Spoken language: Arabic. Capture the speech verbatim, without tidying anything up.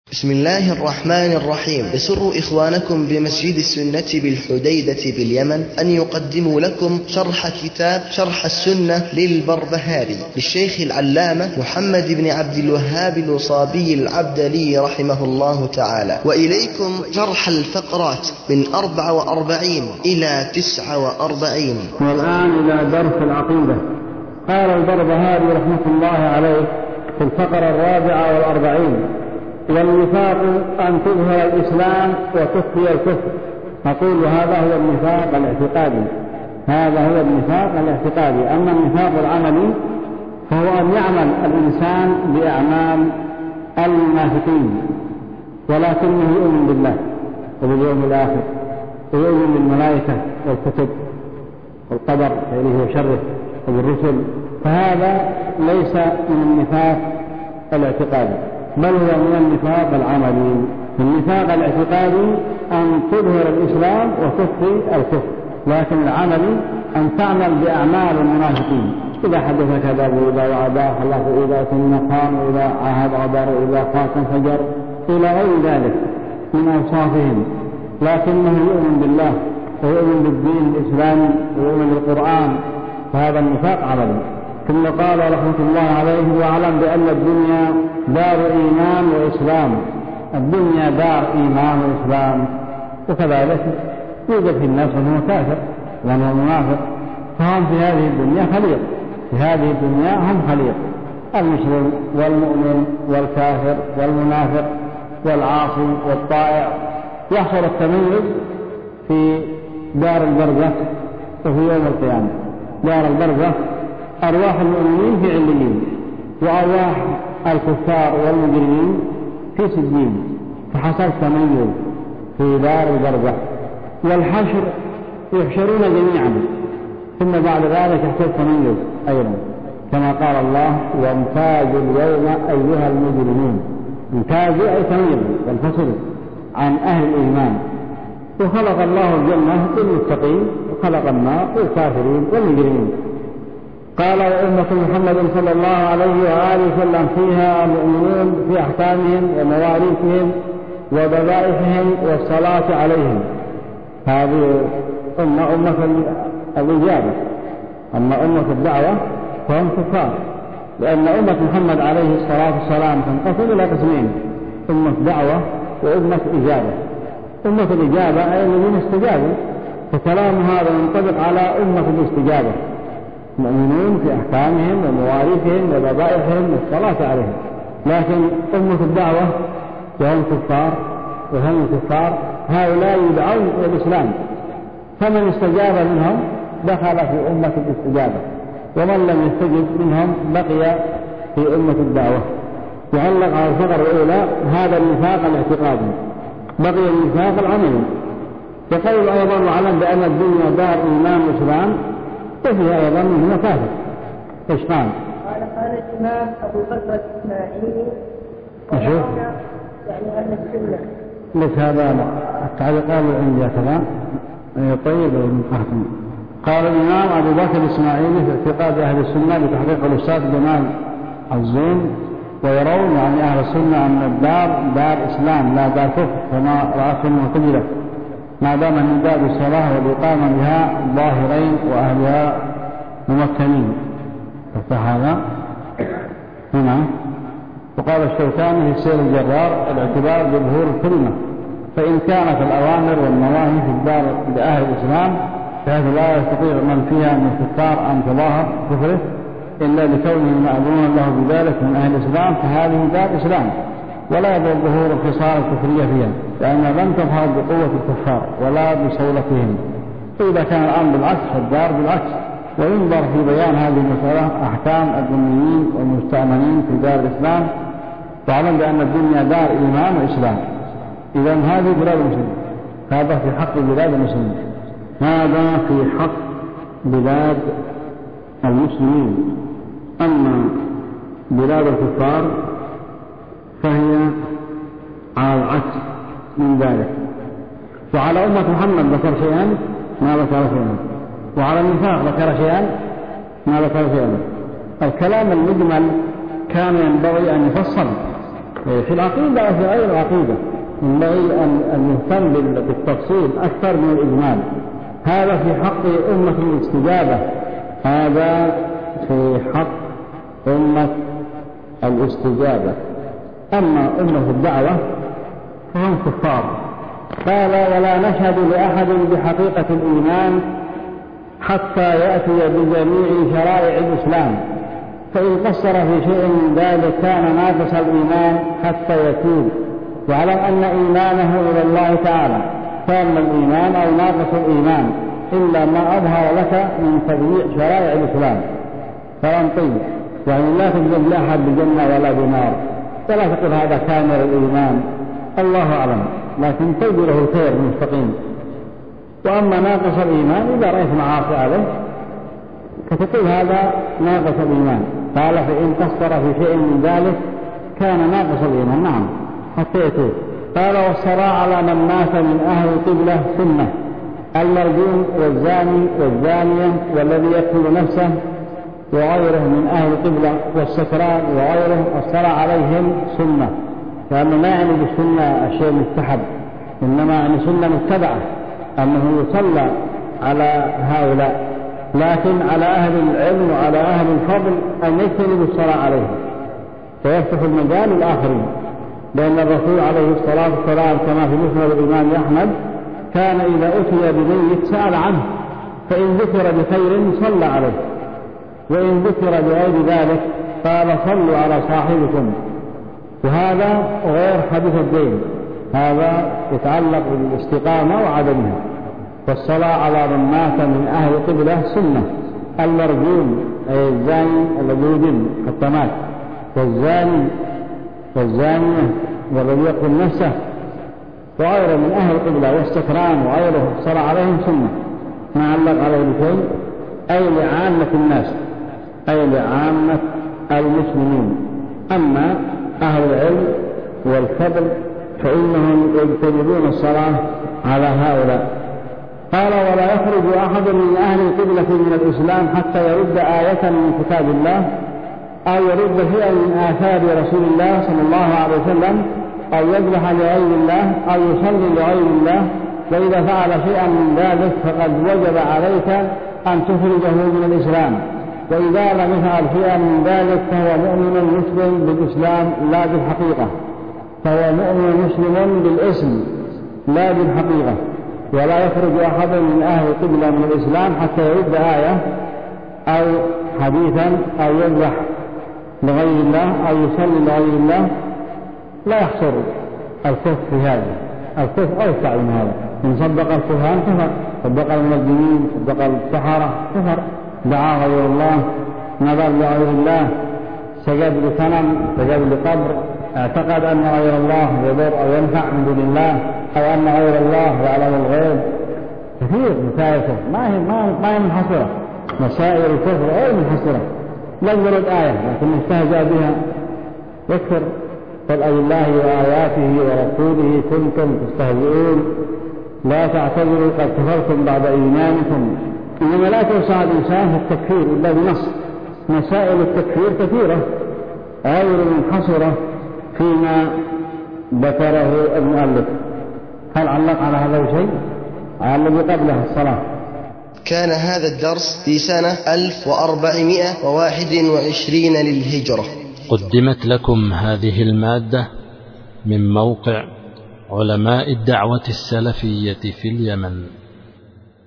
بسم الله الرحمن الرحيم. يسر إخوانكم بمسجد السنة بالحديدة باليمن أن يقدموا لكم شرح كتاب شرح السنة للبربهاري للشيخ العلامة محمد بن عبد الوهاب الوصابي العبدلي رحمه الله تعالى. وإليكم شرح الفقرات من أربع وأربعين إلى تسع وأربعين. والآن إلى درس العقيدة. قال البربهاري رحمة الله عليه في الفقرة الرابعة والأربعين: والنفاق أن تظهر الإسلام وتخفي الكفر. نقول هذا هو النفاق الاعتقادي، هذا هو النفاق الاعتقادي. أما النفاق العملي فهو أن يعمل الإنسان بأعمال المنافقين ولكنه يؤمن بالله وباليوم الآخر ويؤمن بالملائكة والكتب والقدر خيره وشره وبالرسل، فهذا ليس من النفاق الاعتقادي بل هو من النفاق العملي. النفاق الاعتقادي أن تظهر الإسلام وتخفي الكفر، لكن العملي أن تعمل بأعمال المنافقين، إذا حدث كذب، إذا وعد خلف، إذا سن خان، إذا عاهد غدر، إذا خاتم فجر، إلى غير ذلك من أوصافهم، لكنه يؤمن بالله ويؤمن بالدين الإسلامي ويؤمن بالقرآن، فهذا النفاق عملي. ثم قال رحمة الله عليه: واعلم بأن الدنيا دار إيمان وإسلام. الدنيا دار إيمان وإسلام، وكذلك يوجد في الناس وهو كافر وهو منافق، فهم في هذه الدنيا خليط، في هذه الدنيا هم خليط، المسلم والمؤمن والكافر والمنافق والعاصي والطائع. يحصل التميز في دار البرزخ وفي يوم القيامة. دار البرزخ أرواح المؤمنين في عليين، وأرواح الكفار والمجرمين في سجين، فحصل تميز في دار البرزخ. والحشر يحشرون جميعا، ثم بعد ذلك يحصل تميز أيضا، كما قال الله: وامتازوا اليوم أيها المجرمين. امتازوا أي تميز والفصل عن أهل الإيمان. وخلق الله الجنة للمتقين وخلق النار للكافرين والمجرمين. قال: وأمة محمد صلى الله عليه وآله وسلم فيها المؤمنون في أحكامهم ومواريثهم وذبائحهم والصلاة عليهم. هذه أمة أمة الإجابة. أما أمة الدعوة فهم كفار، لأن أمة محمد عليه الصلاة والسلام تنقسم إلى قسمين: أمة دعوة وأمة إجابة. أمة الإجابة أي الذين استجابوا، فكلام هذا ينطبق على أمة الاستجابة، مؤمنون في أحكامهم ومواريثهم وذبائحهم والصلاة عليهم. لكن أمة الدعوة وهم كفار وهم كفار هؤلاء يدعون إلى الإسلام، فمن استجاب منهم دخل في أمة الاستجابة، ومن لم يستجب منهم بقي في أمة الدعوة. يعلق على الفقرة الأولى هذا النفاق الاعتقادي. بقي النفاق العملي. يقول أيضا: واعلم بأن الدنيا دار إيمان وإسلام، وفيها أيضا منه كافر. إيش قال؟ قال قال الإمام أبو بكر الإسماعيلي أشوف يعني أن السنة ليس هذا التعليقات عندي كذا. طيب المقاطم. قال الإمام أبو بكر الإسماعيلي في اعتقاد أهل السنة بتحقيق الأستاذ جمال الزين، ويرون يعني أهل السنة أن الدار دار إسلام لا دار كفر، كما رأت المعتزلة، ما دام النداء بالصلاة والإقامة بها ظاهرين وأهلها ممكنين. فهذا هنا. وقال الشوكاني في سير الجرار: الاعتبار بظهور الكلمة، فإن كانت الأوامر والنواهي في الدار لأهل الإسلام فهذا لا يستطيع من فيها من الكفار أن تظاهر كفره إلا لكونهم مأذون له بذلك من أهل الإسلام، فهذه دار إسلام ولا يظهر ظهور الخصال الكفرية فيها، لأن لم تظهر بقوة الكفار ولا بصولتهم. فإذا كان الأمر بالعكس فالدار بالعكس. وينظر في بيان هذه المسألة أحكام الذميين والمستأمنين في دار الإسلام. واعلم بأن الدنيا دار إيمان وإسلام. إذا هذه بلاد المسلمين، هذا في حق بلاد المسلمين، هذا في حق بلاد المسلمين. أما بلاد الكفار فهي على العكس من ذلك. وعلى أمة محمد ذكر شيئا ما ذكر شيئا، وعلى النفاق ذكر شيئا ما ذكر شيئا. الكلام المجمل كان ينبغي أن يفصل في العقيدة وفي غير العقيدة ينبغي أن يهتم بالتفصيل أكثر من الإجمال. هذا في حق أمة الاستجابة، هذا في حق أمة الاستجابة. أما أمة الدعوة فهم كفار. قال: ولا نشهد لأحد بحقيقة الإيمان حتى يأتي بجميع شرائع الإسلام، فإن قصر في شيء من ذلك كان ناقص الإيمان حتى يتوب واعلم أن إيمانه إلى الله تعالى كان الإيمان أو ناقص الإيمان إلا ما أظهر لك من تبييع شرائع الإسلام، فلن طيب يعني لا تجد لأحد بجنة ولا بنار، ولا تقول هذا كامل الإيمان، الله أعلم، لكن تجد له خير مستقيم. وأما ناقص الإيمان إذا رأيت معاصي عليه فتقول هذا ناقص الإيمان. قال: فإن قصر في شيء من ذلك كان ناقص الإيمان، نعم، حتى يتوب. قال: والصلاة على من مات من أهل القبلة سنة، المرجوم والزاني والزانية والذي يقتل نفسه وغيره من أهل القبلة والسكران وغيره الصلاة عليهم سنة، لأنه ما يعني بالسنة الشيء مستحب، إنما يعني سنة متبعة أنه يصلى على هؤلاء، لكن على أهل العلم وعلى أهل الفضل أن يجتنبوا الصلاة عليهم فيفتح المجال للآخرين، لأن الرسول عليه الصلاة والسلام كما في مسند الإمام أحمد كان إذا أتي بميت سأل عنه، فإن ذكر بخير صلى عليه، وإن ذكر بغير ذلك قال: صلوا على صاحبكم. وهذا غير حديث الدين، هذا يتعلق بالاستقامة وعدمها. والصلاة على من مات من أهل القبلة سنة، المرجوم أي الزاني الذي يجن حتى مات، والزاني والزانية والذي يقتل نفسه وغيره من أهل القبلة والسكران وغيره الصلاة عليهم سنة، ما علق عليه بشيء، أي لعامة الناس، أي لعامة المسلمين. أما أهل العلم والفضل فإنهم يجتنبون الصلاة على هؤلاء. قال: ولا يخرج أحد من أهل القبلة من الإسلام حتى يرد آية من كتاب الله أو يرد شيئا من آثار رسول الله صلى الله عليه وسلم أو يذبح لغير الله أو يصلي لغير الله، وإذا فعل شيئا من ذلك فقد وجب عليك أن تخرجه من الإسلام، وإذا لم يفعل شيئا من ذلك فهو مؤمن مسلم بالإسلام لا بالحقيقة، فهو مؤمن مسلم بالاسم لا بالحقيقة. ولا يخرج أحد من أهل القبلة من الإسلام حتى يرد آية أو حديثا أو يذبح لغير الله أو يصلي لغير الله. لا يحصر الكفر في هذا، الكفر أوسع من هذا، إن صدق الكهان كفر، صدق المنجمين، صدق السحرة كفر، دعا غير الله، نظر لغير الله، سجد لصنم، سجد لقبر، اعتقد أن غير الله يضر أو ينفع من دون الله، أو أن غير الله يعلم الغيب. كثير مسائل الكفر ما هي ما هي منحصرة، مسائل الكفر غير منحصرة، لا يرد آية لكن استهزأ بها يكفر. قل أي الله وآياته ورسوله كنتم تستهزئون لا تعتذروا قد كفرتم بعد إيمانكم. إنما لا توسع الإنسان في التكفير إلا بنص. مسائل التكفير كثيرة غير منحصرة فيما ذكره المؤلف. هل علق على هذا شيء؟ على الذي قبله الصلاة. كان هذا الدرس في سنة ألف وأربعمائة وواحد وعشرين للهجرة. قدمت لكم هذه المادة من موقع علماء الدعوة السلفية في اليمن.